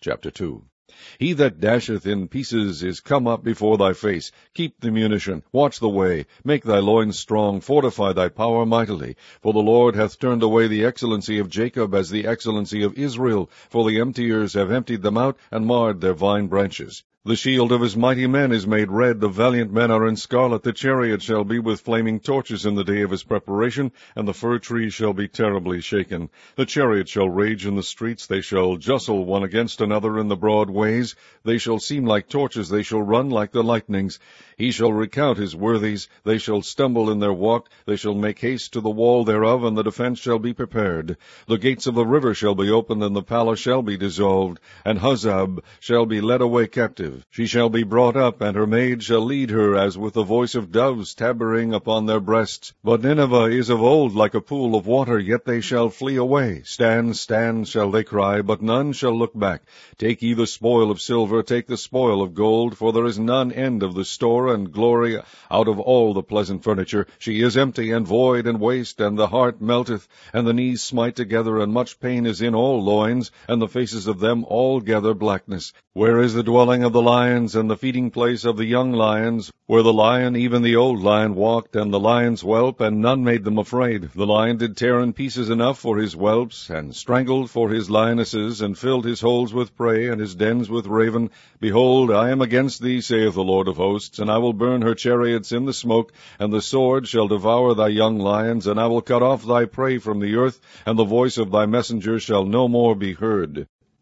Chapter 2. He that dasheth in pieces is come up before thy face. Keep the munition, watch the way, make thy loins strong, fortify thy power mightily. For the Lord hath turned away the excellency of Jacob as the excellency of Israel, for the emptiers have emptied them out, and marred their vine branches. The shield of his mighty men is made red, the valiant men are in scarlet, the chariot shall be with flaming torches in the day of his preparation, and the fir tree shall be terribly shaken. The chariot shall rage in the streets, they shall justle one against another in the broad ways. They shall seem like torches, they shall run like the lightnings. He shall recount his worthies, they shall stumble in their walk, they shall make haste to the wall thereof, and the defense shall be prepared. The gates of the river shall be opened, and the palace shall be dissolved, and Huzzab shall be led away captive. She shall be brought up, and her maid shall lead her, as with the voice of doves tabering upon their breasts. But Nineveh is of old like a pool of water, yet they shall flee away. Stand, stand, shall they cry, but none shall look back. Take ye the spoil of silver, take the spoil of gold, for there is none end of the store and glory out of all the pleasant furniture. She is empty and void and waste, and the heart melteth, and the knees smite together, and much pain is in all loins, and the faces of them altogether blackness. Where is the dwelling of the lions, and the feeding place of the young lions, where the lion, even the old lion, walked, and the lion's whelp, and none made them afraid? The lion did tear in pieces enough for his whelps, and strangled for his lionesses, and filled his holes with prey, and his dens with raven. Behold, I am against thee, saith the Lord of hosts, and I will burn her chariots in the smoke, and the sword shall devour thy young lions, and I will cut off thy prey from the earth, and the voice of thy messengers shall no more be heard.